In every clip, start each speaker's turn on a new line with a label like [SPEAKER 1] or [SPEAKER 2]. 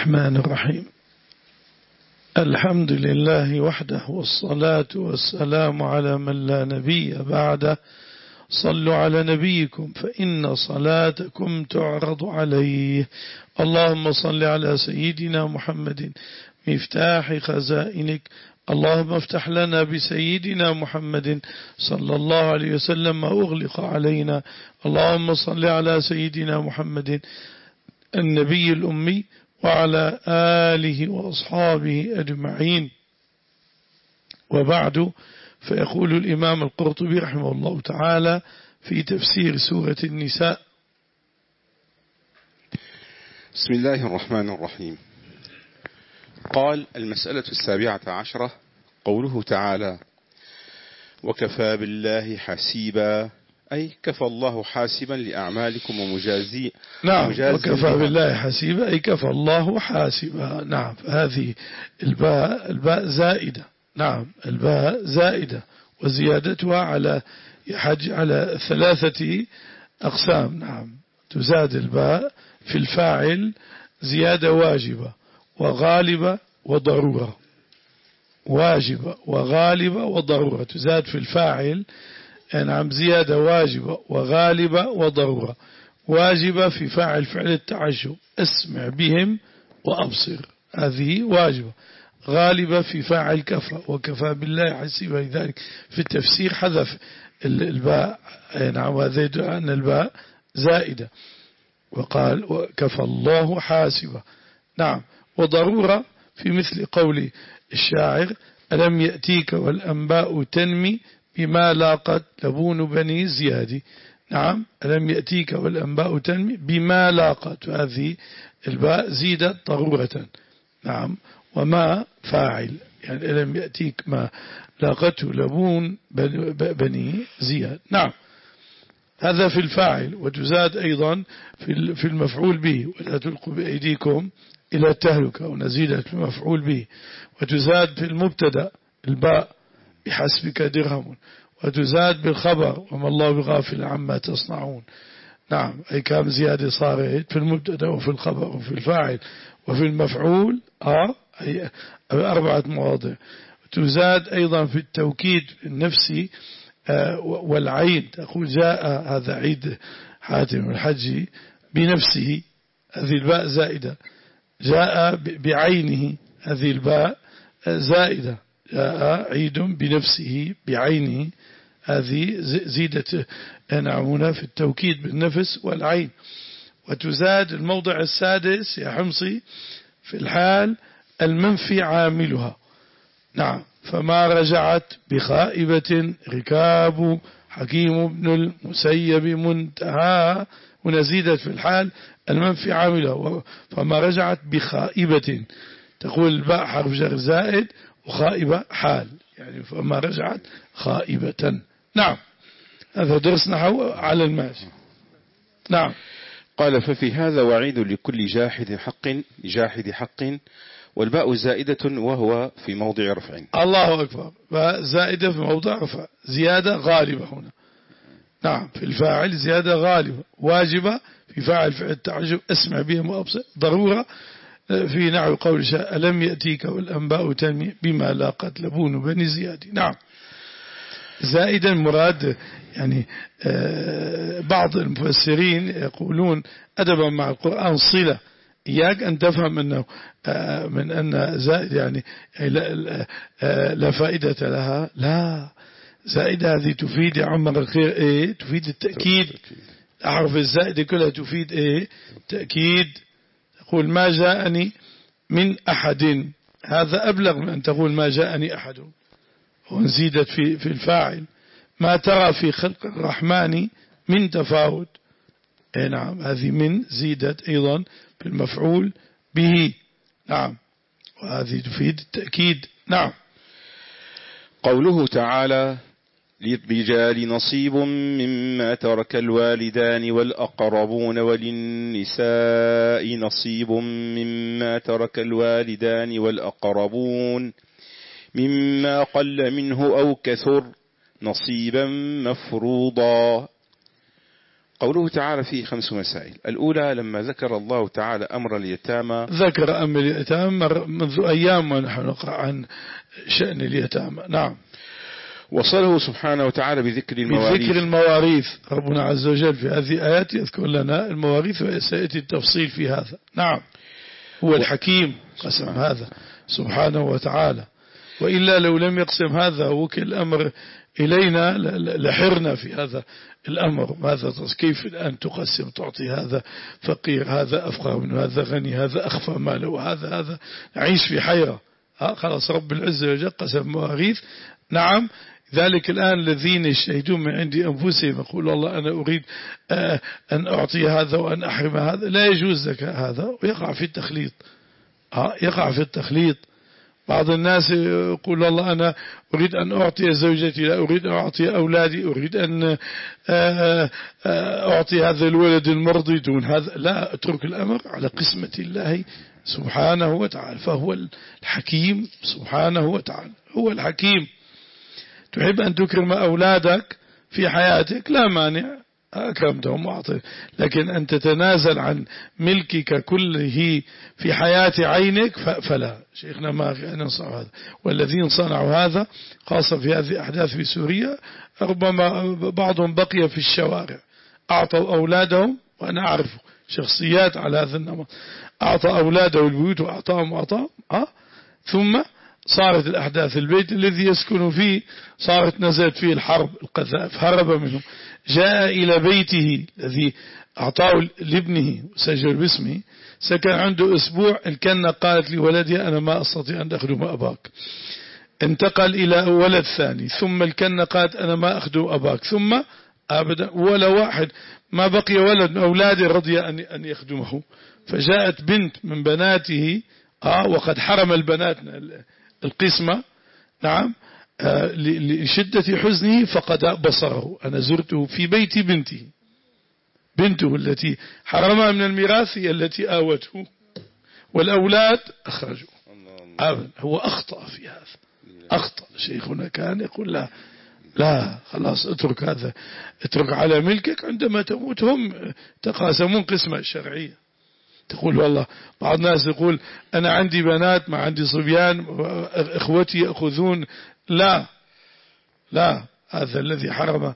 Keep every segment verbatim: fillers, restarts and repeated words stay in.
[SPEAKER 1] الرحمن الرحيم. الحمد لله وحده، والصلاة والسلام على من لا نبي بعده. صلوا على نبيكم فإن صلاتكم تعرض عليه. اللهم صل على سيدنا محمد مفتاح خزائنك. اللهم افتح لنا بسيدنا محمد صلى الله عليه وسلم ما أغلق علينا. اللهم صل على سيدنا محمد النبي الأمي وعلى آله وأصحابه أجمعين. وبعد، فيقول الإمام القرطبي رحمه الله تعالى في تفسير سورة النساء:
[SPEAKER 2] بسم الله الرحمن الرحيم. قال: المسألة السابعة عشرة، قوله تعالى: وكفى بالله حسيبا، أي كفى الله حاسبا لأعمالكم ومجازي.
[SPEAKER 1] نعم، وكفى بالله حسيبا أي كفى الله حاسبا. نعم، هذه الباء الباء زائدة. نعم، الباء زائدة، وزيادتها على يحج على ثلاثة أقسام. نعم، تزاد الباء في الفاعل زيادة واجبة وغالبة وضرورة. واجبة وغالبة وضرورة تزاد في الفاعل. نعم، زيادة واجبة وغالبة وضرورة. واجبة في فاعل فعل التعجب، اسمع بهم وأبصر، هذه واجبة. غالبة في فاعل كفى، وكفى بالله حسيبا. لذلك في التفسير حذف الباء. نعم، وهذا يدل أن الباء زائدة، وقال وكفى الله حاسبا. نعم، وضرورة في مثل قول الشاعر: ألم يأتيك والأنباء تنمي بما لاقت لبون بني زياد. نعم، ألم يأتيك والأنباء تنمي بما لاقت، هذه الباء زيدت ضرورة. نعم، وما فاعل، يعني ألم يأتيك ما لاقته لبون بني زياد. نعم، هذا في الفاعل. وتزاد أيضا في المفعول به: ولا تلقوا بأيديكم إلى التهلكة، ونزيدت في المفعول به. وتزاد في المبتدأ الباء: بحسبك درهم. وتزاد بالخبر: وما الله بغافل عما تصنعون. نعم، أي كام زيادة صارت في المبتدأ وفي الخبر وفي الفاعل وفي المفعول، آه أي أربعة مواضع. تزاد أيضا في التوكيد النفسي آه والعين، تقول جاء هذا عيد حاتم الحجي بنفسه، هذه الباء زائدة. جاء بعينه، هذه الباء زائدة. جاء عيد بنفسه بعينه، هذه زيدت نعمنا في التوكيد بالنفس والعين. وتزاد الموضع السادس يا حمصي في الحال المنفي عاملها. نعم، فما رجعت بخائبة ركاب حكيم بن المسيب منتهى. ونزيدت في الحال المنفي عاملها، فما رجعت بخائبة، تقول الباء حرف جر زائد وخائبة حال، يعني فما رجعت خائبة. نعم، هذا درس نحو على الماشي. نعم.
[SPEAKER 2] قال: ففي هذا وعيد لكل جاحد حق جاحد حق، والباء زائدة وهو في موضع رفع.
[SPEAKER 1] الله أكبر، باء زائدة في موضع رفع، زيادة غالبة هنا. نعم، في الفاعل زيادة غالبة، واجبة في فاعل فعل التعجب، اسمع بهم وأبصر. ضرورة في نحو قول شاء: ألم يأتيك والأنباء تنمي بما لاقت لبون بني زياد. نعم، زائدا مراد يعني بعض المفسرين يقولون أدبا مع القرآن صلة. إياك أن تفهم أنه من أن زائد يعني لا, لا فائدة لها. لا، زائدة هذه تفيد يا عمر الخير إيه؟ تفيد التأكيد. أحرف الزائدة كلها تفيد إيه؟ تأكيد. تقول ما جاءني من أحد، هذا أبلغ من أن تقول ما جاءني أحد. ونزيدت في في الفاعل: ما ترى في خلق الرحمن من تفاوت. اي نعم، هذه من زيدت أيضا في المفعول به. نعم، وهذه تفيد التأكيد. نعم.
[SPEAKER 2] قوله تعالى: للرجال نصيب مما ترك الوالدان والأقربون وللنساء نصيب مما ترك الوالدان والأقربون مما قل منه أو كثر نصيبا مفروضا. قوله تعالى فيه خمس مسائل. الأولى لما ذكر الله تعالى أمر اليتامى،
[SPEAKER 1] ذكر أمر اليتامى منذ أيام ونحن نقرأ عن شأن اليتامى. نعم.
[SPEAKER 2] وصله سبحانه وتعالى بذكر المواريث.
[SPEAKER 1] بذكر المواريث، ربنا عز وجل في هذه الآيات يذكر لنا المواريث وسيأتي التفصيل في هذا. نعم. هو الحكيم قسم هذا سبحانه وتعالى، وإلا لو لم يقسم هذا وكل الأمر إلينا لحرنا في هذا الأمر. ماذا كيف الآن تقسم، تعطي هذا فقير، هذا أفقر منه، هذا غني، هذا أخفى ماله، هذا هذا نعيش في حيرة. ها خلاص رب العزة وجل قسم مواريث. نعم. ذلك الآن الذين يشهدون من عند أنفسهم يقول الله أنا أريد أن أعطي هذا وأن أحرم هذا، لا يجوز لك هذا، ويقع في التخليط. ها يقع في التخليط. بعض الناس يقول الله أنا أريد أن أعطي زوجتي، لا أريد أن أعطي أولادي، أريد أن أعطي هذا الولد المرضي دون هذا. لا، اترك الأمر على قسمة الله سبحانه وتعالى، فهو الحكيم سبحانه وتعالى. هو الحكيم. تحب أن تكرم أولادك في حياتك، لا مانع، أكرمتهم وأعطيت، لكن أن تتنازل عن ملكك كله في حياة عينك فلا. شيخنا ما ننصع هذا، والذين صنعوا هذا خاصة في هذه الأحداث في سوريا ربما بعضهم بقي في الشوارع، أعطوا أولادهم، وأنا أعرف شخصيات على هذا النمط، أعطى أولاده البيوت وأعطاهم وأعطاهم أه؟ ثم صارت الأحداث البيت الذي يسكن فيه صارت نزلت فيه الحرب، القذائف، هرب منه، جاء إلى بيته الذي أعطاه لابنه وسجل باسمه، سكن عنده أسبوع. الكنة قالت لولدها أنا ما أستطيع أن أخدم أباك. انتقل إلى ولد ثاني، ثم الكنة قالت أنا ما أخدم أباك، ثم أبدا ولا واحد ما بقي ولد من أولاده رضي أن يخدمه. فجاءت بنت من بناته آه وقد حرم البنات القسمة. نعم. آه لشدة حزنه فقد بصره. أنا زرته في بيت بنته، بنته التي حرمها من الميراث هي التي آوته، والأولاد أخرجوا. أبدا هو أخطأ في هذا، أخطأ. شيخنا كان يقول لا لا خلاص اترك هذا، اترك على ملكك، عندما تموت هم تقاسمون قسمة شرعية. تقول والله بعض الناس يقول أنا عندي بنات ما عندي صبيان، إخوتي يأخذون. لا لا، هذا الذي حرم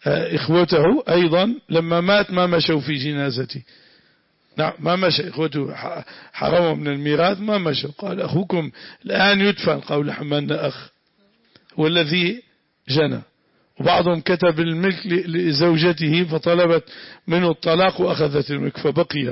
[SPEAKER 1] إخوته أيضا لما مات ما مشوا في جنازتي. نعم ما مشى إخوته، حرموا من الميراث ما مشوا. قال أخوكم الآن يدفن، قول حملنا أخ هو الذي جنى. وبعضهم كتب الملك لزوجته فطلبت منه الطلاق وأخذت الملك، فبقي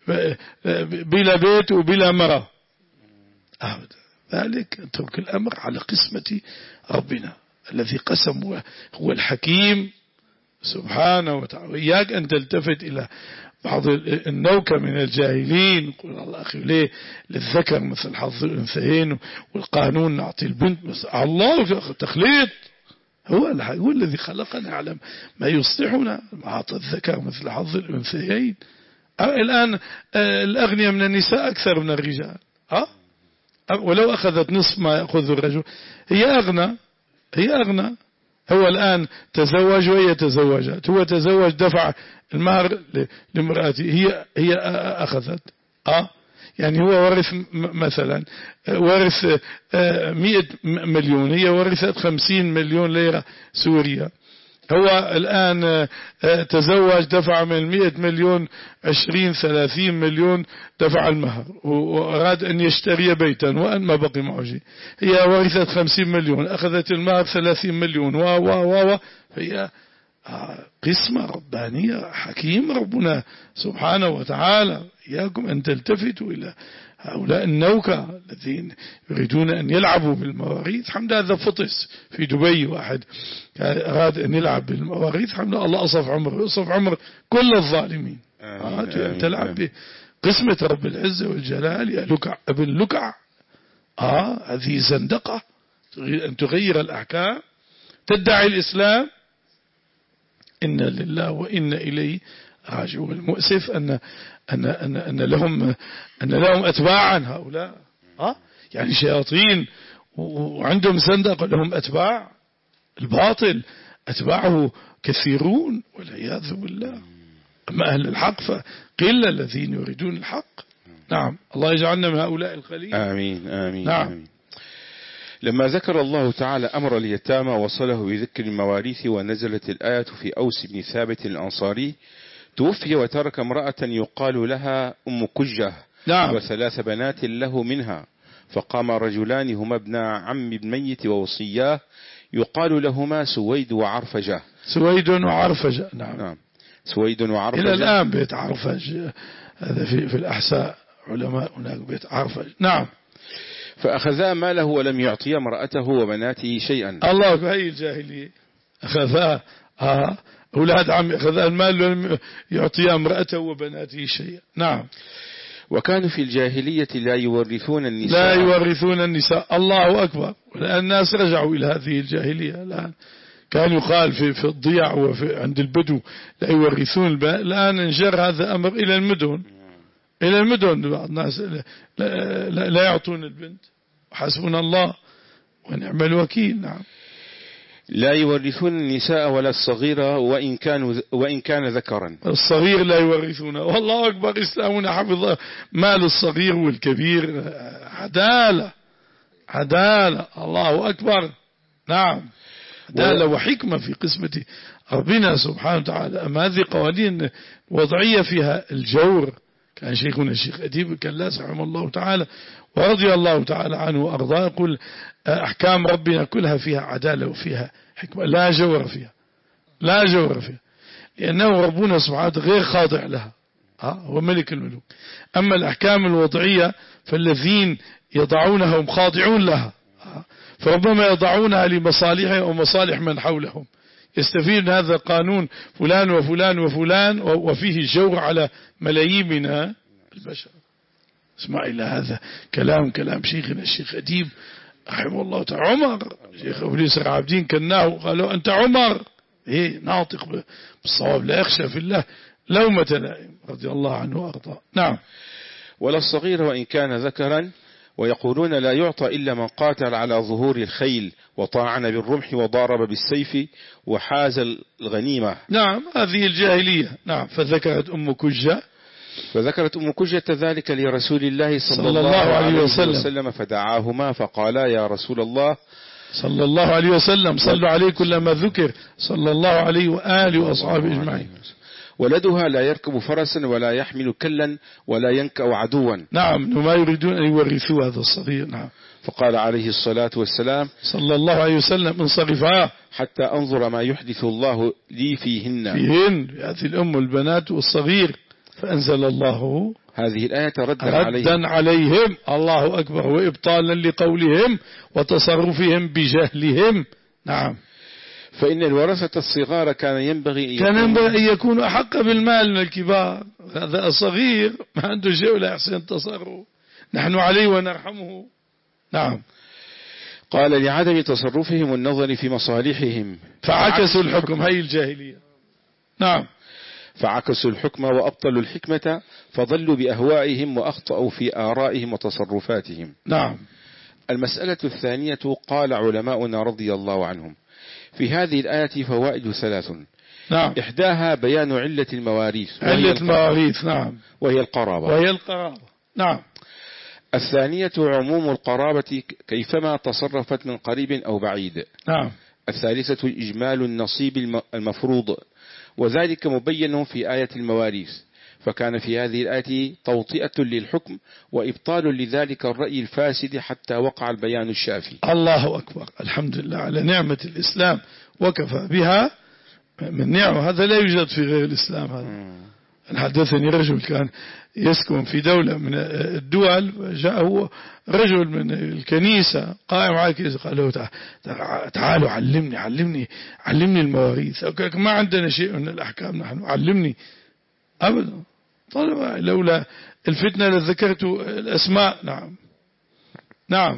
[SPEAKER 1] بلا بيت وبلا مرة. أبدا. ذلك اترك الأمر على قسمة ربنا الذي قسم، هو الحكيم سبحانه وتعالى. إياك أن تلتفت إلى بعض النوكة من الجاهلين يقول الله أخي ليه للذكر مثل حظ الأنثيين، والقانون نعطي البنت مثل الله. تخليط. هو هو الذي خلقنا يعلم ما يصلحنا، أعطى الذكر مثل حظ الأنثيين. الآن الأغنياء من النساء أكثر من الرجال، ها؟ ولو أخذت نصف ما يأخذ الرجل هي أغنى، هي أغنى. هو الآن تزوج وهي تزوجت، هو تزوج دفع المهر لامرأته، هي هي أخذت. أه يعني هو ورث مثلا ورث مئة مليون، هي ورثت خمسين مليون ليرة سوريا. هو الآن تزوج دفع من المئة مليون عشرين ثلاثين مليون دفع المهر، وأراد أن يشتري بيتا وأن ما بقي معه شيء. هي ورثت خمسين مليون، أخذت المهر ثلاثين مليون و و و هي قسمة ربانية حكيم ربنا سبحانه وتعالى. إياكم أن تلتفتوا إلى هؤلاء النوكة الذين يريدون أن يلعبوا بالمواريث. حمد هذا فطس في دبي، واحد أراد أن يلعب بالمواريث، حمد الله أصف عمر، أصف عمر كل الظالمين. آه تلعب بقسمة رب العزة والجلال يا لكع ابن لكع. آه هذه زندقة، تريد أن تغير الأحكام، تدعي الإسلام. إن لله وإن إليه راجعون. المؤسف أن أن أن أن لهم أن لهم أتباعا هؤلاء، ها يعني شياطين وعندهم زندقة لهم أتباع. الباطل أتباعه كثيرون والعياذ بالله. أما أهل الحق فقل الذين يريدون الحق. نعم، الله يجعلنا من هؤلاء القليل.
[SPEAKER 2] آمين آمين.
[SPEAKER 1] نعم.
[SPEAKER 2] آمين. لما ذكر الله تعالى أمر اليتامى وصله بذكر المواريث، ونزلت الآية في أوس بن ثابت الأنصاري، توفي وترك امرأة يقال لها أم كجة.
[SPEAKER 1] نعم.
[SPEAKER 2] وثلاث بنات له منها، فقام رجلان هما ابنا عم الميت ووصياه يقال لهما سويد وعرفجة.
[SPEAKER 1] سويد وعرفجة. نعم.
[SPEAKER 2] نعم. سويد وعرفجة
[SPEAKER 1] إلى الآن بيت عرفج هذا في في الأحساء، علماء هناك بيت عرفج. نعم.
[SPEAKER 2] فأخذا ماله ولم يعطي امرأته وبناته شيئا.
[SPEAKER 1] الله في هذه الجاهلية أخذا آه أولاد عم أخذا المال ولم يعطي امرأته وبناته شيئا. نعم.
[SPEAKER 2] وكانوا في الجاهلية لا يورثون النساء.
[SPEAKER 1] لا يورثون النساء. الله أكبر. والآن الناس رجعوا إلى هذه الجاهلية. الآن كان يقال في في الضياع وفي عند البدو لا يورثون البنات، الآن انجر هذا الأمر إلى المدن. إلى المدن بعض الناس لا, لا, لا يعطون البنت. حسبنا الله ونعم الوكيل. نعم.
[SPEAKER 2] لا يورثون النساء ولا الصغيرة وإن كانوا وإن كان ذكرا.
[SPEAKER 1] الصغير لا يورثونه. والله أكبر. إسلامنا حفظ مال الصغير والكبير. عدالة عدالة. الله أكبر. نعم. عدالة وحكمة في قسمة ربنا سبحانه وتعالى. أما هذه قوانين وضعية فيها الجور. كان شيخنا الشيخ أديب كلاس رحمه الله تعالى ورضي الله تعالى عنه وأرضاه يقول أحكام ربنا كلها فيها عدالة وفيها حكمة، لا جور فيها، لا جور فيها، لأنه ربنا سبحانه غير خاضع لها، هو ملك الملوك. أما الأحكام الوضعية فالذين يضعونها هم خاضعون لها، فربما يضعونها لمصالحهم ومصالح من حولهم. يستفيد هذا القانون فلان وفلان وفلان وفيه جور على ملايين من البشر. اسمع إلى هذا كلام كلام شيخنا الشيخ أديب رحمه الله تعالى. عمر شيخ أبو اليسر عابدين كناه قالوا أنت عمر إيه ناطق بالصواب لا يخشى في الله لومة لائم رضي الله عنه وأرضاه. نعم.
[SPEAKER 2] ولا الصغير وإن كان ذكرا، ويقولون لا يعطى إلا من قاتل على ظهور الخيل وطاعن بالرمح وضارب بالسيف وحاز الغنيمة.
[SPEAKER 1] نعم هذه الجاهلية. نعم. فذكرت أم كجة
[SPEAKER 2] فذكرت أم كجة ذلك لرسول الله صلى, صلى الله عليه وسلم, وسلم فدعاهما فقالا يا رسول الله
[SPEAKER 1] صلى الله عليه وسلم صلوا عليه كلما ذكر صلى الله عليه وآله وأصحابه أجمعين.
[SPEAKER 2] ولدها لا يركب فرسا ولا يحمل كلا ولا ينكأ عدوا.
[SPEAKER 1] نعم. وما يريدون أن يورثوا هذا الصغير. نعم.
[SPEAKER 2] فقال عليه الصلاة والسلام صلى
[SPEAKER 1] الله عليه وسلم انصرفا
[SPEAKER 2] حتى أنظر ما يحدث الله لي فيهن
[SPEAKER 1] فيهن هذه الأم والبنات والصغير. فأنزل الله
[SPEAKER 2] هذه الآية ردا,
[SPEAKER 1] ردا عليهم. عليهم الله أكبر وإبطالا لقولهم وتصرفهم بجهلهم. نعم.
[SPEAKER 2] فإن الورثة الصغار كان ينبغي
[SPEAKER 1] كان ينبغي أن يكونوا أحق بالمال من الكبار. هذا الصغير ما عنده شيء ولا يحسن تصرف نحن عليه ونرحمه. نعم.
[SPEAKER 2] قال لعدم تصرفهم والنظر في مصالحهم
[SPEAKER 1] فعكسوا الحكم. هي الجاهلية. نعم.
[SPEAKER 2] فعكسوا الحكم وأبطلوا الحكمة فضلوا بأهوائهم وأخطأوا في آرائهم وتصرفاتهم.
[SPEAKER 1] نعم.
[SPEAKER 2] المسألة الثانية قال علماؤنا رضي الله عنهم في هذه الآية فوائد ثلاث.
[SPEAKER 1] نعم.
[SPEAKER 2] إحداها بيان علة المواريث
[SPEAKER 1] علة المواريث. نعم.
[SPEAKER 2] وهي القرابة
[SPEAKER 1] وهي القرابة. نعم.
[SPEAKER 2] الثانية عموم القرابة كيفما تصرفت من قريب أو بعيد.
[SPEAKER 1] نعم.
[SPEAKER 2] الثالثة إجمال النصيب المفروض، وذلك مبين في آية المواريث، فكان في هذه الآية توطئة للحكم وإبطال لذلك الرأي الفاسد حتى وقع البيان الشافي.
[SPEAKER 1] الله أكبر. الحمد لله على نعمة الإسلام وكفى بها من نعمة. هذا لا يوجد في غير الإسلام. هذا حدثني رجل كان يسكن في دولة من الدول، جاءه رجل من الكنيسة قائم على الكنيسة قال له تعالوا علمني علمني علمني المواريث. ما عندنا شيء من الأحكام نحن، علمني. أبدا. طالما لولا الفتنة لذكرت الأسماء. نعم. نعم.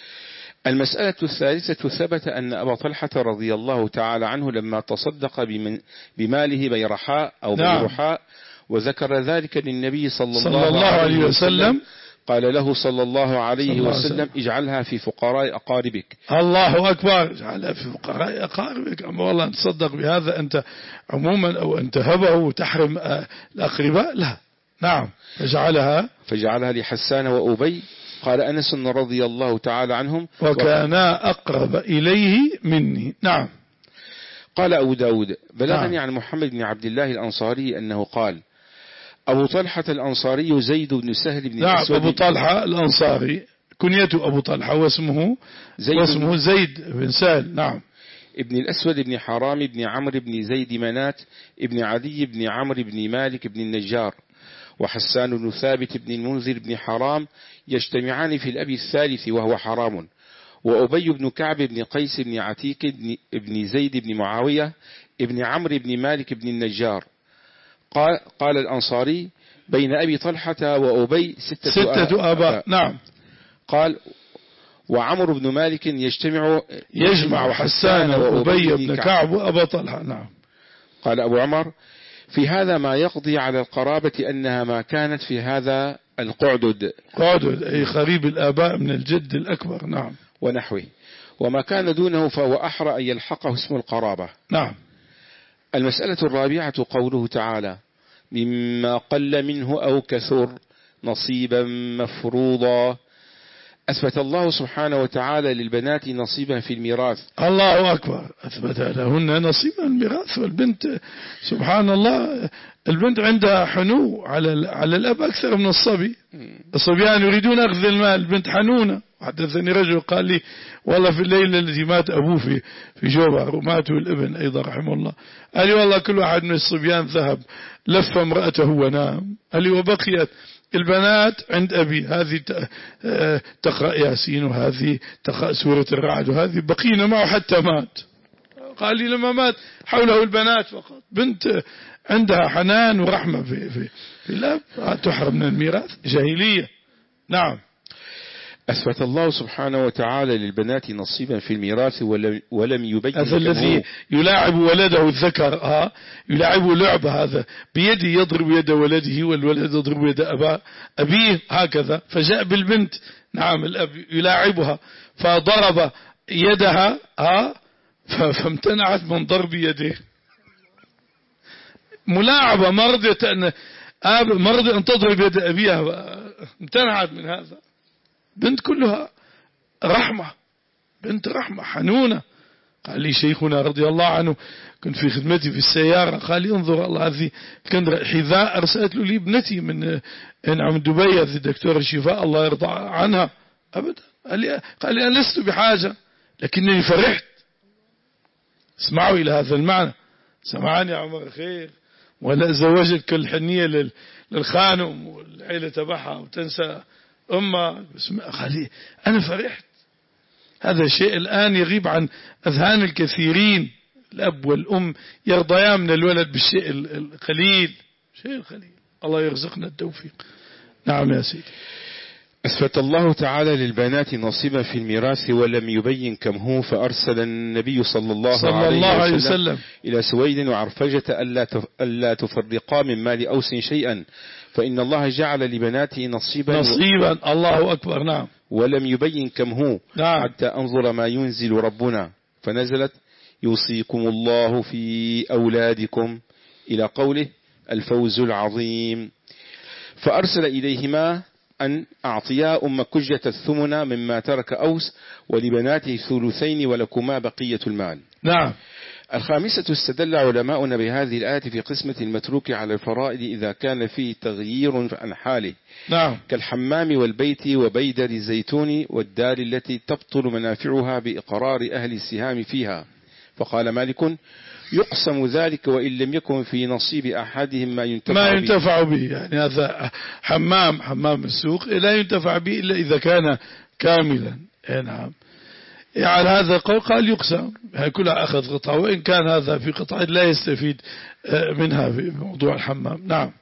[SPEAKER 2] المسألة الثالثة ثبت أن أبا طلحة رضي الله تعالى عنه لما تصدق بماله بيرحاء أو
[SPEAKER 1] نعم.
[SPEAKER 2] بيرحاء وذكر ذلك للنبي صلى,
[SPEAKER 1] صلى الله عليه وسلم
[SPEAKER 2] قال له صلى الله عليه
[SPEAKER 1] صلى الله
[SPEAKER 2] وسلم
[SPEAKER 1] وسلم.
[SPEAKER 2] اجعلها في فقراء أقاربك.
[SPEAKER 1] الله أكبر، اجعلها في فقراء أقاربك. أما والله أن تصدق بهذا أنت عموما أو أنت هبه وتحرم الأقرباء؟ لا. نعم. فجعلها
[SPEAKER 2] فجعلها لحسان وأبي. قال أنس رضي الله تعالى عنهم
[SPEAKER 1] وكانا أقرب إليه مني. نعم.
[SPEAKER 2] قال أبو داود بلغني
[SPEAKER 1] نعم.
[SPEAKER 2] عن محمد بن عبد الله الأنصاري أنه قال أبو طلحة الأنصاري زيد بن سهل بن
[SPEAKER 1] نعم.
[SPEAKER 2] الأسود.
[SPEAKER 1] أبو طلحة الأنصاري كنيته أبو طلحة واسمه
[SPEAKER 2] زيد,
[SPEAKER 1] واسمه زيد بن سهل. نعم.
[SPEAKER 2] ابن الأسود بن حرام بن عمرو بن زيد منات ابن عدي بن عمرو بن مالك بن النجار وحسان بن ثابت بن المنذر بن حرام يجتمعان في الأب الثالث وهو حرام، وأبي بن كعب بن قيس بن عتيك بن, بن زيد بن معاوية ابن عمرو بن مالك بن النجار. قال, قال الأنصاري بين أبي طلحة وأبي ستة,
[SPEAKER 1] ستة آباء. نعم.
[SPEAKER 2] قال وعمرو بن مالك يجتمع
[SPEAKER 1] يجمع حسان وأبي بن كعب وأبا طلحة. نعم.
[SPEAKER 2] قال أبو عمر في هذا ما يقضي على القرابة أنها ما كانت في هذا القعدد.
[SPEAKER 1] قعدد أي قريب الآباء من الجد الأكبر. نعم.
[SPEAKER 2] ونحوه، وما كان دونه فهو أحرى أن يلحقه اسم القرابة.
[SPEAKER 1] نعم.
[SPEAKER 2] المسألة الرابعة قوله تعالى مما قل منه أو كثر نصيبا مفروضا. أثبت الله سبحانه وتعالى للبنات نصيبا في الميراث.
[SPEAKER 1] الله أكبر. أثبت لهن نصيبا الميراث. والبنت سبحان الله البنت عندها حنو على على الأب أكثر من الصبي. الصبيان يريدون أخذ المال، البنت حنونة. حدثني رجل قال لي والله في الليلة التي مات أبوه في في جوبر وماتوا الابن أيضا رحمه الله، قال لي والله كل واحد من الصبيان ذهب لف امرأته ونام. قال لي وبقيت البنات عند أبي، هذه تقرأ ياسين وهذه تقرأ سورة الرعد وهذه بقينا معه حتى مات. قال لي لما مات حوله البنات فقط. بنت عندها حنان ورحمة في, في, في الأب تحرم من الميراث. جاهلية. نعم.
[SPEAKER 2] أثبت الله سبحانه وتعالى للبنات نصيبا في الميراث ولم يبين.
[SPEAKER 1] هذا الذي يلاعب ولده الذكر ها يلاعب لعبة، هذا بيده يضرب يد ولده والولد يضرب يد أباه أبيه هكذا. فجاء بالبنت نعم الأب يلاعبها فضرب يدها ها فامتنعت من ضرب يده. ملاعبة مرضت أن أب مرض أن تضرب يد أبيها، امتنعت من هذا. بنت كلها رحمة، بنت رحمة حنونة. قال لي شيخنا رضي الله عنه كنت في خدمتي في السيارة قال لي انظر الله هذه كان حذاء أرسلت له لي ابنتي من نعم دبي، هذه الدكتورة شفاء الله يرضى عنها أبدا. قال لي قال لي أنا لست بحاجة لكنني فرحت. اسمعوا إلى هذا المعنى. سمعني يا عمر خير ولا زوجت كل حنية للخانم والعيلة تبعها وتنسى أمة. قال لي أنا فرحت. هذا شيء الآن يغيب عن أذهان الكثيرين. الأب والأم يرضيان من الولد بالشيء القليل، شيء القليل. الله يرزقنا التوفيق. نعم يا سيدي.
[SPEAKER 2] أثبت الله تعالى للبنات نصيبا في الميراث ولم يبين كم هو، فأرسل النبي صلى الله,
[SPEAKER 1] صلى
[SPEAKER 2] عليه,
[SPEAKER 1] الله عليه
[SPEAKER 2] وسلم,
[SPEAKER 1] وسلم
[SPEAKER 2] إلى سويد وعرفجة ألا تفرقا من مال أوس شيئا، فإن الله جعل لبناته نصيبا
[SPEAKER 1] نصيبا. الله أكبر. نعم.
[SPEAKER 2] ولم يبين كم هو.
[SPEAKER 1] نعم.
[SPEAKER 2] حتى أنظر ما ينزل ربنا، فنزلت يوصيكم الله في أولادكم إلى قوله الفوز العظيم. فأرسل إليهما أن أعطيا أم كجة الثمن مما ترك أوس ولبناته ثلثين ولكما بقية المال.
[SPEAKER 1] نعم.
[SPEAKER 2] الخامسة استدل علماؤنا بهذه الآية في قسمة المتروك على الفرائض إذا كان فيه تغيير عن حاله.
[SPEAKER 1] نعم.
[SPEAKER 2] كالحمام والبيت وبيدر الزيتون والدار التي تبطل منافعها بإقرار أهل السهام فيها. فقال مالك يقسم ذلك وإن لم يكن في نصيب أحدهم ما ينتفع,
[SPEAKER 1] ما ينتفع به. به يعني هذا حمام حمام السوق لا ينتفع به إلا إذا كان كاملا. نعم. على هذا القول قال يقسم كلها أخذ قطعة، وإن كان هذا في قطعة لا يستفيد منها في موضوع الحمام. نعم.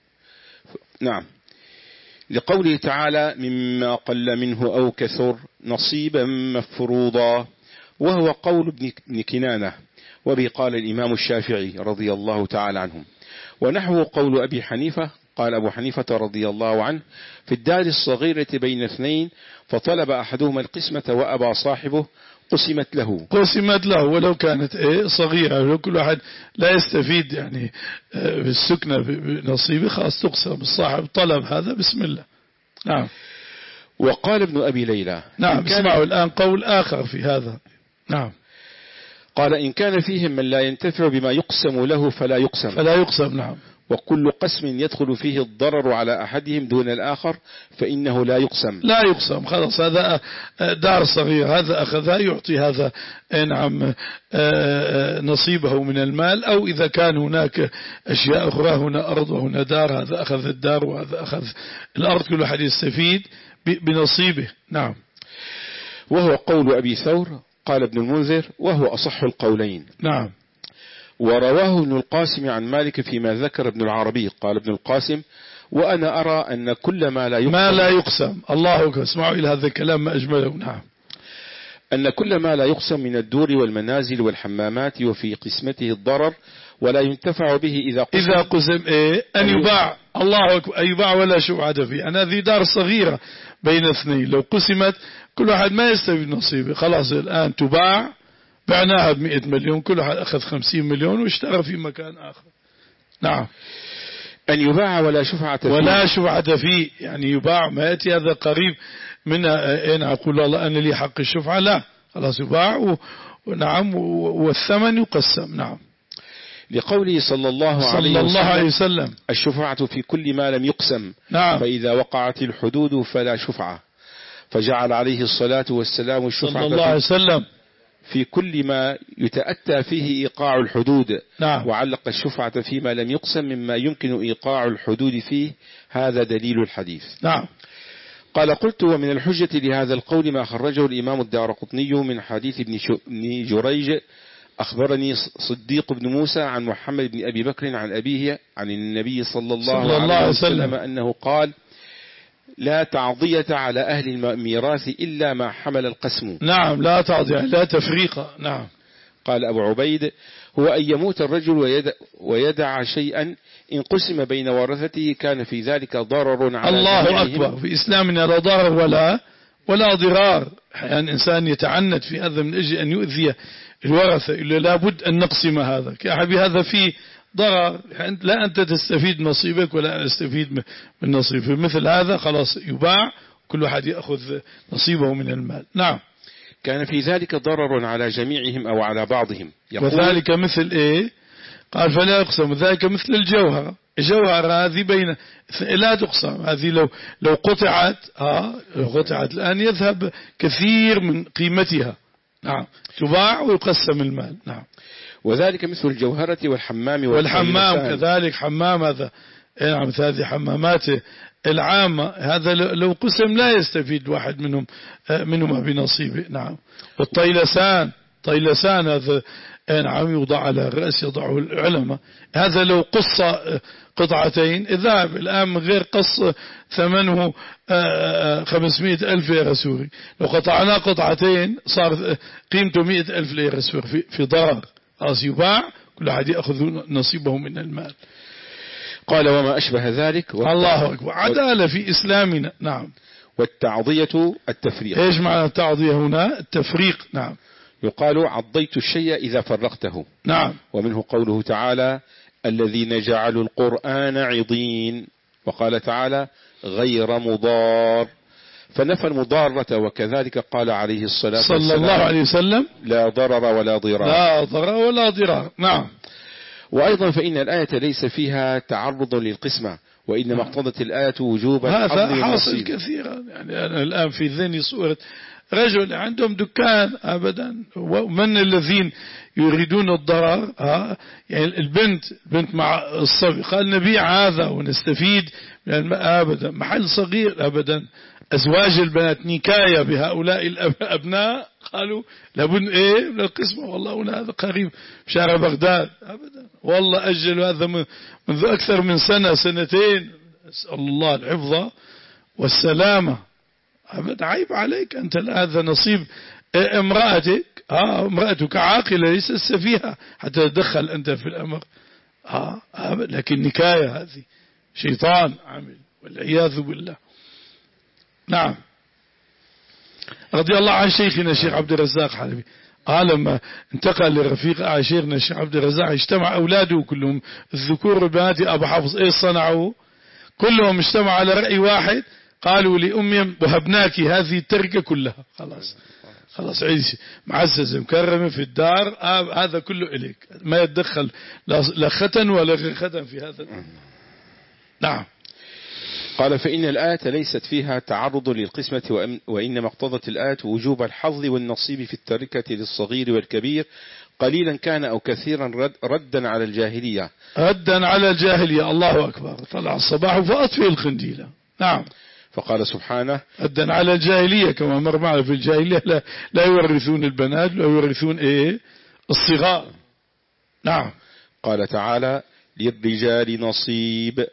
[SPEAKER 2] نعم. لقوله تعالى مما قل منه أو كثر نصيبا مفروضا، وهو قول ابن كنانة، وبه قال الإمام الشافعي رضي الله تعالى عنهم، ونحو قول أبي حنيفة قال أبو حنيفة رضي الله عنه: في الدار الصغيرة بين اثنين فطلب أحدهما القسمة وأبى صاحبه قسمت له
[SPEAKER 1] قسمت له ولو كانت إيه صغيرة، ولو كل واحد لا يستفيد يعني بالسكنة بنصيبه خلاص تقسم. الصاحب طلب هذا بسم الله. نعم.
[SPEAKER 2] وقال ابن أبي ليلى:
[SPEAKER 1] نعم اسمعوا الآن قول آخر في هذا. نعم.
[SPEAKER 2] قال: إن كان فيهم من لا ينتفع بما يقسم له فلا يقسم
[SPEAKER 1] فلا يقسم. نعم.
[SPEAKER 2] وكل قسم يدخل فيه الضرر على أحدهم دون الآخر فإنه لا يقسم
[SPEAKER 1] لا يقسم. خلاص هذا دار صغير، هذا أخذها يعطي هذا نعم نصيبه من المال، أو إذا كان هناك أشياء أخرى، هنا أرض وهنا دار، هذا أخذ الدار وهذا أخذ الأرض، كل واحد يستفيد بنصيبه. نعم.
[SPEAKER 2] وهو قول أبي ثور. قال ابن المنذر: وهو أصح القولين.
[SPEAKER 1] نعم.
[SPEAKER 2] ورواه ابن القاسم عن مالك فيما ذكر ابن العربي. قال ابن القاسم: وأنا أرى أن كل ما لا يقسم
[SPEAKER 1] ما لا يقسم الله أكبر. اسمعوا إلى هذا الكلام ما أجمله. نعم.
[SPEAKER 2] أن كل ما لا يقسم من الدور والمنازل والحمامات وفي قسمته الضرر ولا ينتفع به إذا قسم
[SPEAKER 1] إذا قسم إيه أن يباع. الله أكبر. أن يباع ولا شفعة فيه. أنا ذي دار صغيرة بين اثنين، لو قسمت كل واحد ما يستفيد نصيبه، خلاص الآن تباع، بعناها بمئة مليون، كل واحد أخذ خمسين مليون واشترى في مكان آخر. نعم.
[SPEAKER 2] أن يباع ولا شفعة فيه
[SPEAKER 1] ولا شفعة فيه، يعني يباع ما يأتي هذا قريب منها. أنا أقول الله أنا لي حق الشفعة، لا خلاص يباع ونعم والثمن يقسم. نعم.
[SPEAKER 2] لقوله صلى الله عليه,
[SPEAKER 1] صلى الله عليه وسلم:
[SPEAKER 2] الشفعة في كل ما لم يقسم.
[SPEAKER 1] نعم.
[SPEAKER 2] فإذا وقعت الحدود فلا شفعة. فجعل عليه الصلاة والسلام الشفعة
[SPEAKER 1] صلى الله عليه وسلم
[SPEAKER 2] في كل ما يتأتى فيه إيقاع الحدود.
[SPEAKER 1] نعم.
[SPEAKER 2] وعلق الشفعة فيما لم يقسم مما يمكن إيقاع الحدود فيه. هذا دليل الحديث.
[SPEAKER 1] نعم.
[SPEAKER 2] قال: قلت: ومن الحجة لهذا القول ما خرجه الإمام الدارقطني من حديث ابن جريج أخبرني صديق بن موسى عن محمد بن أبي بكر عن أبيه عن النبي صلى الله, صلى الله عليه وسلم, وسلم أنه قال: لا تعضية على أهل الميراث إلا ما حمل القسم.
[SPEAKER 1] نعم. لا تعضية، لا تفريق. نعم.
[SPEAKER 2] قال أبو عبيد: هو أن يموت الرجل ويدع, ويدع شيئا إن قسم بين ورثته كان في ذلك ضرر على
[SPEAKER 1] الله أكبر. في إسلامنا لا ضرر ولا ولا ضرار. يعني إنسان يتعنت في هذا من أجل أن يؤذي الورثة، إلا لابد أن نقسم هذا. كأحبي هذا فيه ضرر، لا أنت تستفيد نصيبك ولا أنا أستفيد من نصيبك. مثل هذا خلاص يباع، كل واحد يأخذ نصيبه من المال. نعم.
[SPEAKER 2] كان في ذلك ضرر على جميعهم أو على بعضهم.
[SPEAKER 1] وذلك مثل إيه؟ قال: فلا يقسم. ذلك مثل الجوهرة. الجوهرة هذه بين لا تقسم. هذه لو لو قطعت ها لو قطعت الآن يذهب كثير من قيمتها. نعم. تباع ويقسم المال. نعم.
[SPEAKER 2] وذلك مثل الجوهرة والحمام
[SPEAKER 1] والحمام كذلك. حمام هذا نعم، هذه حمامات العامة، هذا لو قسم لا يستفيد واحد منهم منهم بنصيبه. نعم. والطيلسان، طيلسان هذا نعم يوضع على الرأس يضعه العلماء، هذا لو قص قطعتين ذهب الآن من غير قص ثمنه خمسمائة ألف ليرة سوري، لو قطعنا قطعتين صار قيمته مئة ألف ليرة سوري في, في ضرر. خلاص يباع، كل أحد يأخذ نصيبه من المال.
[SPEAKER 2] قال: وما أشبه ذلك.
[SPEAKER 1] الله أكبر. عدالة في إسلامنا. نعم.
[SPEAKER 2] والتعضية التفريق.
[SPEAKER 1] إيش معنى التعضية هنا؟ التفريق. نعم.
[SPEAKER 2] يقال: عضيت الشيء إذا فرقته.
[SPEAKER 1] نعم.
[SPEAKER 2] ومنه قوله تعالى: الذين جعلوا القرآن عضين. وقال تعالى: غير مضار، فنفى المضارة. وكذلك قال عليه الصلاة والسلام
[SPEAKER 1] صلى الله عليه وسلم:
[SPEAKER 2] لا ضرر ولا ضرار.
[SPEAKER 1] لا ضرر ولا ضرار. نعم.
[SPEAKER 2] وأيضا فإن الآية ليس فيها تعرض للقسمة، وإنما اقتضت الآية وجوبا.
[SPEAKER 1] هذا حاصل كثيرا. يعني أنا الآن في ذهني صورة رجل عندهم دكان أبدا، ومن الذين يريدون الضرر ها يعني البنت بنت مع الصبي، قال نبيع هذا ونستفيد من الماء أبدا. محل صغير أبدا، أزواج البنات نكاية بهؤلاء الأبناء، قالوا لابد إيه من القسمة. والله هذا قريب شارع بغداد أبدا، والله أجلوا هذا منذ أكثر من سنة سنتين، أسأل الله الحفظ والسلامة. أبدا عيب عليك أنت، هذا نصيب امرأتك. آه امرأتك عاقلة ليست سفيهة حتى تدخل أنت في الأمر. آه لكن نكاية هذه شيطان عمل والعياذ بالله. نعم. رضي الله عن شيخنا الشيخ عبد الرزاق حلبي قال لما انتقل لرفيق على شيخنا الشيخ عبد الرزاق اجتمع أولاده كلهم الذكور والبنات أبو حفص إيش صنعوا؟ كلهم اجتمعوا على رأي واحد، قالوا لأمي وهبناك هذه التركة كلها، خلاص خلاص عيش معززة مكرمة في الدار، آه هذا كله إليك، ما يتدخل لا ختن ولا غير ختن في هذا. نعم.
[SPEAKER 2] قال فإن الآية ليست فيها تعرض للقسمة، وإنما اقتضت الآية وجوب الحظ والنصيب في التركة للصغير والكبير قليلا كان أو كثيرا رد ردا على الجاهلية
[SPEAKER 1] ردا على الجاهلية. الله أكبر. طلع الصباح فأطفئ الخنديلة. نعم.
[SPEAKER 2] فقال سبحانه
[SPEAKER 1] ردا على الجاهلية كما مر معنا في الجاهلية لا, لا يورثون البنات، لا يورثون إيه الصغار. نعم.
[SPEAKER 2] قال تعالى للرجال نصيب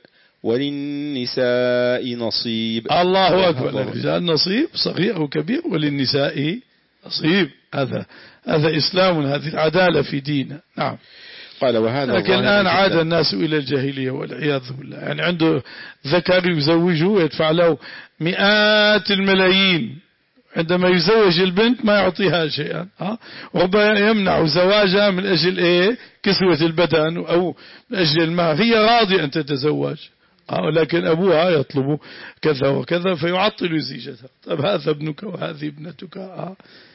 [SPEAKER 2] وللنساء نصيب.
[SPEAKER 1] الله أكبر. للرجال نصيب صغير أو كبير وللنساء نصيب. هذا هذا إسلام، هذه العدالة في ديننا. نعم.
[SPEAKER 2] قال وهذا
[SPEAKER 1] لكن الآن عاد الناس إلى الجاهلية والعياذ بالله، يعني عنده ذكر يزوجه يدفع له مئات الملايين، عندما يزوج البنت ما يعطيها شيئا، ها ربما يمنع زواجها من أجل إيه كسوة البدن أو من أجل المال، هي راضية أن تتزوج لكن أبوها يطلب كذا وكذا فيعطل زيجتها. طب هذا ابنك وهذه ابنتك. آه.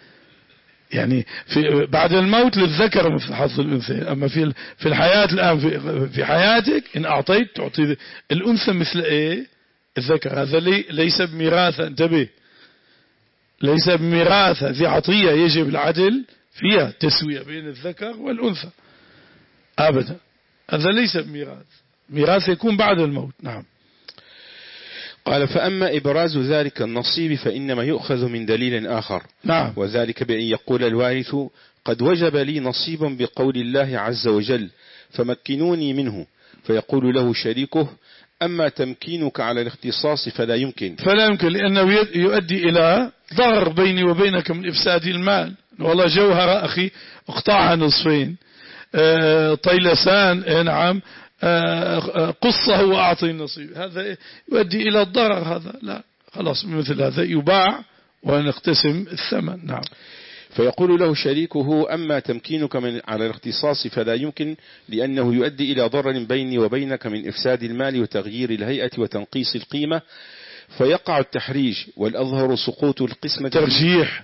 [SPEAKER 1] يعني في بعد الموت للذكر مثل حظ الأنثى، أما في في الحياة الآن في, في حياتك إن أعطيت تعطي الأنثى مثل إيه الذكر. هذا لي ليس بميراث، انتبه، ليس بميراث، هذه عطية يجب العدل فيها، تسوية بين الذكر والأنثى أبدا. هذا ليس بميراث، ميراث يكون بعد الموت. نعم.
[SPEAKER 2] قال فأما إبراز ذلك النصيب فإنما يؤخذ من دليل آخر.
[SPEAKER 1] نعم.
[SPEAKER 2] وذلك بأن يقول الوارث قد وجب لي نصيب بقول الله عز وجل فمكنوني منه، فيقول له شريكه أما تمكينك على الاختصاص فلا يمكن
[SPEAKER 1] فلا يمكن لأنه يؤدي إلى ضرر بيني وبينك من إفساد المال. والله جوهر أخي اقطعها نصفين، أه طيلسان نعم أه قصه وأعطي النصيب، هذا يؤدي إلى الضرر، هذا لا، خلاص مثل هذا يباع ونقتسم الثمن. نعم.
[SPEAKER 2] فيقول له شريكه أما تمكينك من على الاختصاص فلا يمكن لأنه يؤدي إلى ضرر بيني وبينك من إفساد المال وتغيير الهيئة وتنقيص القيمة، فيقع التحريج والأظهر سقوط القسمة
[SPEAKER 1] ترجيح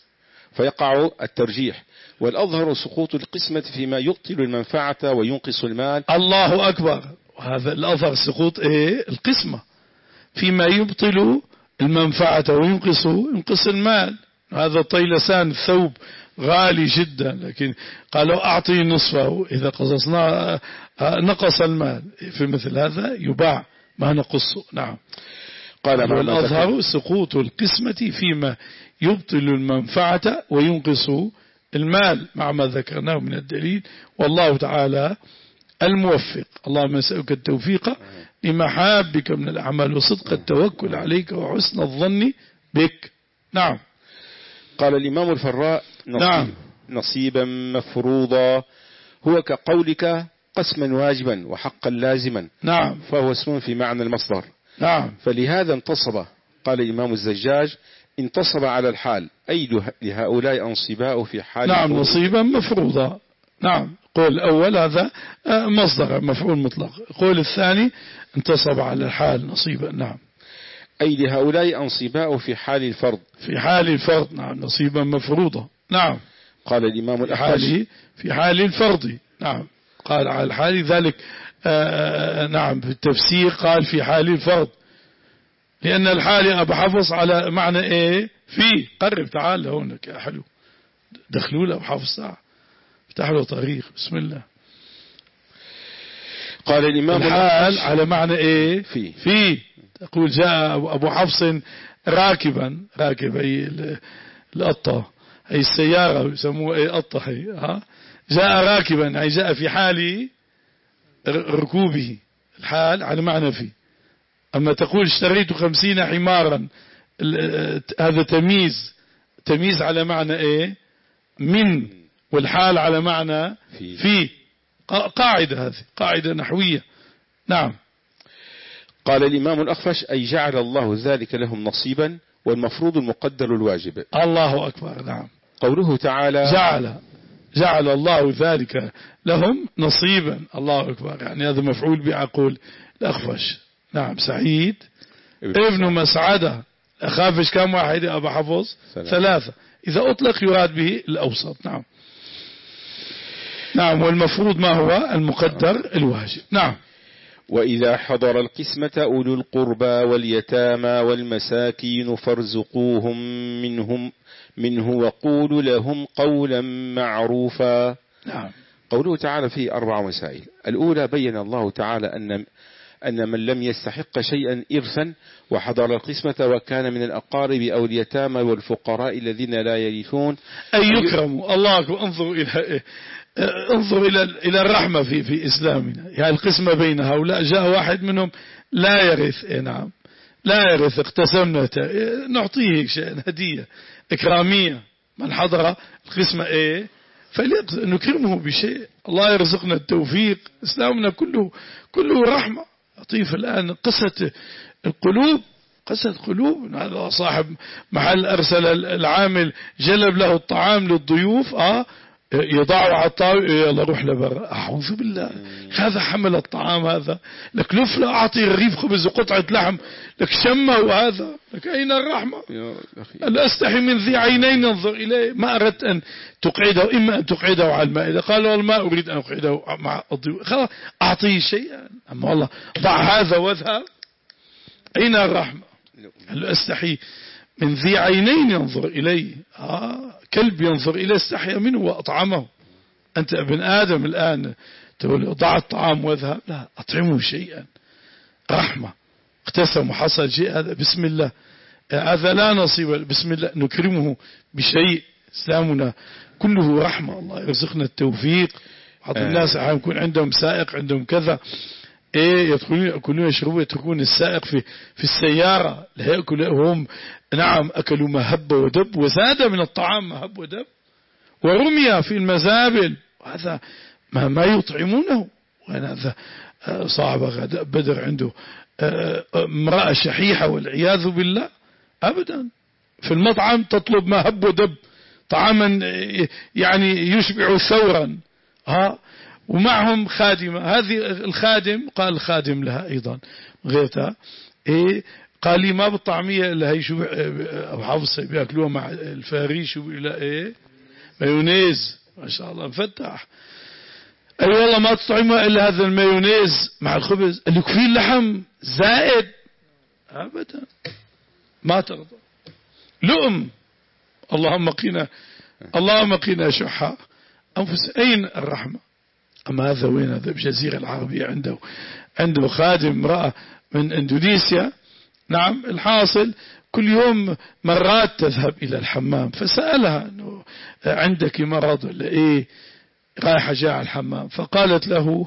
[SPEAKER 2] فيقع الترجيح والأظهر سقوط القسمة فيما يبطل المنفعة وينقص المال.
[SPEAKER 1] الله أكبر. وهذا الأظهر سقوط إيه القسمة فيما يبطل المنفعة وينقص ينقص المال. هذا طيلسان الثوب غالي جدا، لكن قالوا أعطي نصفه، إذا قصصنا نقص المال، في مثل هذا يباع ما نقصه. نعم. قال والأظهر سقوط القسمة فيما يبطل المنفعة وينقص المال مع ما ذكرناه من الدليل، والله تعالى الموفق. اللهم نسألك التوفيق لمحابك من الأعمال وصدق التوكل عليك وحسن الظن بك. نعم.
[SPEAKER 2] قال الإمام الفراء نصيب
[SPEAKER 1] نعم.
[SPEAKER 2] نصيبا مفروضا هو كقولك قسما واجبا وحقا لازما.
[SPEAKER 1] نعم.
[SPEAKER 2] فهو اسم في معنى المصدر.
[SPEAKER 1] نعم.
[SPEAKER 2] فلهذا انتصب. قال الإمام الزجاج انتصب على الحال، أي لهؤلاء أنصباء في حال.
[SPEAKER 1] نعم. نصيبا مفروضا. نعم. قول الأول هذا مصدر مفعول مطلق، قول الثاني انتصب على الحال نصيبا. نعم.
[SPEAKER 2] أي لهؤلاء أنصباء في حال الفرض.
[SPEAKER 1] في حال الفرض. نعم. نصيبا مفروضا. نعم.
[SPEAKER 2] قال الإمام
[SPEAKER 1] الأحوصي في حال الفرض. نعم. قال على الحال ذلك. آه نعم. في التفسير قال في حال الفرض، لأن الحال أبو حفص على معنى إيه في. قرب تعال هونك يا حلو، دخلوا له أبو حفص ساعة، افتح له طريق. بسم الله.
[SPEAKER 2] قال الإمام
[SPEAKER 1] الحال على معنى إيه
[SPEAKER 2] في.
[SPEAKER 1] في تقول جاء أبو حفص راكبا، راكب أي القطة، أي السيارة يسموها أي قطة هي. ها جاء راكبا أي جاء في حال ركوبه، الحال على معنى في. أما تقول اشتريت خمسين حمارا، هذا تمييز، تمييز على معنى إيه من، والحال على معنى في, في. قاعدة، هذه قاعدة نحوية. نعم.
[SPEAKER 2] قال الإمام الأخفش أي جعل الله ذلك لهم نصيبا، والمفروض المقدر الواجب.
[SPEAKER 1] الله أكبر. نعم.
[SPEAKER 2] قوله تعالى
[SPEAKER 1] جعل جعل الله ذلك لهم نصيبا. الله أكبر. يعني هذا مفعول بعقول الأخفش. نعم. سعيد ابن مسعدة. أخافش كم واحد يا أبا حفظ؟ ثلاثة. ثلاثة. إذا أطلق يراد به الأوسط. نعم. نعم. والمفروض ما هو؟ المقدر الواجب. نعم.
[SPEAKER 2] وإذا حضر القسمة أولو القربى واليتامى والمساكين فارزقوهم منهم منه وقولوا لهم قولا معروفا.
[SPEAKER 1] نعم.
[SPEAKER 2] قوله تعالى فيه أربع مسائل. الأولى بين الله تعالى أن أن من لم يستحق شيئا إرثا وحضر القسمة وكان من الأقارب أو اليتامى والفقراء الذين لا يرثون
[SPEAKER 1] أن يكرموا. الله أكبر. انظروا إلى انظروا إلى إلى الرحمة في في إسلامنا. يعني القسمة بين هؤلاء جاء واحد منهم لا يرث. إيه نعم. لا يرث. اقتسمنا نعطيه شيء هدية إكرامية. من حضر القسمة إيه فلنكرمه بشيء. الله يرزقنا التوفيق. إسلامنا كله كله رحمة. لطيف. الآن قست القلوب قست قلوب. هذا صاحب محل أرسل العامل جلب له الطعام للضيوف آه يضعه على الطاولة يلا روح لبرا. أعوذ بالله. هذا حمل الطعام هذا لك لفلة أعطي رغيف خبز وقطعة لحم لك شمه. وهذا لك أين الرحمة؟ ألا أستحي من ذي عينين انظر إليه. ما أردت أن تقعده. إما أن تقعده على المائدة قال والله ما أريد أن أقعده مع الضيوف. خلاص أعطيه شيئا. أما والله ضع هذا واذهب. أين الرحمة؟ ألا أستحي من ذي عينين ينظر إليه. آه كلب ينظر إليه استحيا منه وأطعمه. أنت ابن آدم الآن تقول ضع الطعام واذهب. لا أطعمه شيئا. رحمة. اقتسم وحصل شيء هذا بسم الله. هذا لا نصيب بسم الله نكرمه بشيء. إسلامنا كله رحمة. الله يرزقنا التوفيق. بعض الناس يكون عندهم سائق عندهم كذا ايه يدخلون يأكلون يشربون يتركون السائق في في السيارة لا يأكل هم. نعم أكلوا ما هب ودب وزاد من الطعام ما هب ودب ورمي في المزابل. وهذا ما ما يطعمونه. وهذا صاحب غداء بدر عنده امرأة شحيحة والعياذ بالله. أبدا في المطعم تطلب ما هب ودب طعاما يعني يشبع ثورا. ها ومعهم خادمة. هذه الخادم قال الخادم لها أيضا غيرتها إيه قال لي ما بالطعمية إلا هي شو أو حافظ بيأكلوها مع الفاريش وإلى إيه مايونيز ما شاء الله مفتح. أي أيوة والله ما تطعمها إلا هذا المايونيز مع الخبز اللي فيه اللحم زائد. أبدا ما ترضى. لؤم. اللهم قنا اللهم قنا شحا أنفس. أين الرحمة؟ أما هذا وين؟ هذا بجزيرة العربية عنده عنده خادم امرأة من إندونيسيا. نعم. الحاصل كل يوم مرات تذهب إلى الحمام فسألها أنه عندك مرض ولا إيه رايحة جاء على الحمام. فقالت له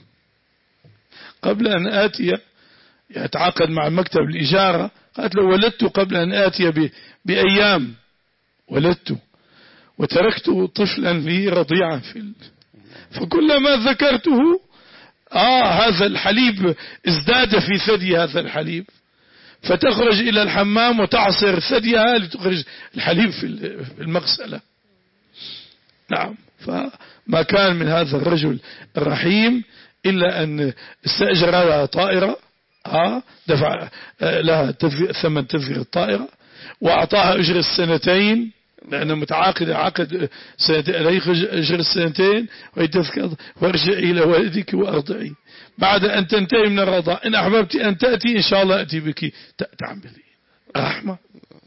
[SPEAKER 1] قبل أن آتي يتعاقد مع مكتب الإجارة قالت له ولدت قبل أن آتي بأيام ولدت وتركت طفلا لي رضيعا في ال... فكلما ذكرته آه هذا الحليب ازداد في ثدي هذا الحليب فتخرج إلى الحمام وتعصر ثديها لتخرج الحليب في المغسلة. نعم. فما كان من هذا الرجل الرحيم إلا أن استأجر لها طائرة آه دفع لها ثمن تذكرة الطائرة وأعطاها أجر السنتين لأنه متعاقد عقد سنتين أجر السنتين ويتذكر وارجع إلى والدك وأرضعي بعد أن تنتهي من الرضاع إن أحببت أن تأتي إن شاء الله أتي بك تعملي. رحمة.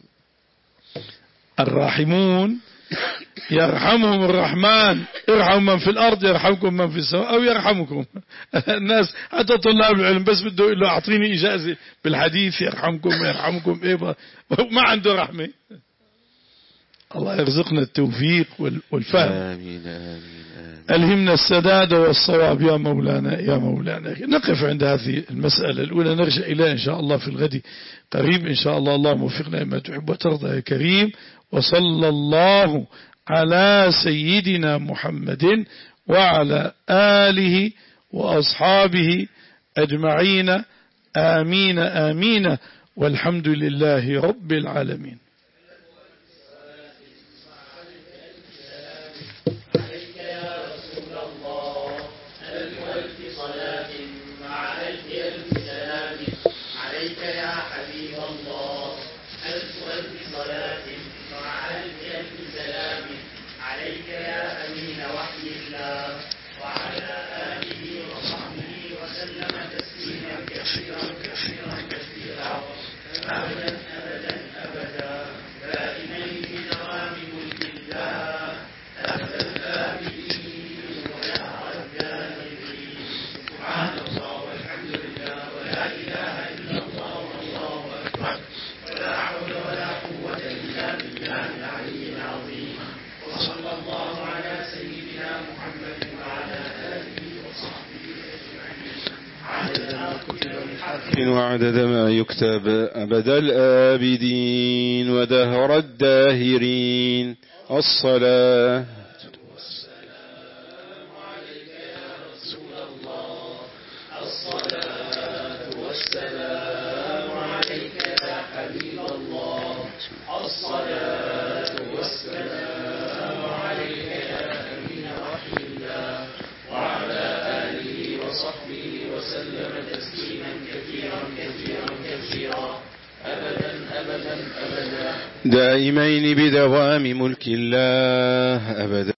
[SPEAKER 1] الراحمون يرحمهم الرحمن. ارحموا من في الأرض يرحمكم من في السماء أو يرحمكم. الناس حتى طلاب العلم بس بده يقول له أعطيني إجازة بالحديث يرحمكم يرحمكم إيه ما عنده رحمة. الله يرزقنا التوفيق والفهم.
[SPEAKER 2] آمين آمين آمين.
[SPEAKER 1] ألهمنا السداد والصواب يا مولانا يا مولانا. نقف عند هذه المسألة الأولى نرجع إليها إن شاء الله في الغد قريب إن شاء الله. اللهم وفقنا ما تحب وترضى يا كريم. وصلى الله على سيدنا محمد وعلى آله وأصحابه أجمعين آمين آمين، والحمد لله رب العالمين.
[SPEAKER 2] وعدد ما يكتب أبد الآبدين ودهر الداهرين. الصلاة والسلام عليك يا رسول الله، الصلاة والسلام عليك يا حبيب الله، الصلاة والسلام عليك يا أمين وحي الله، وعلى آله وصحبه وسلم تسليما كثيرا كثيرا كثيرا أبدا أبدا أبدا دائمين بدوام ملك الله أبدا.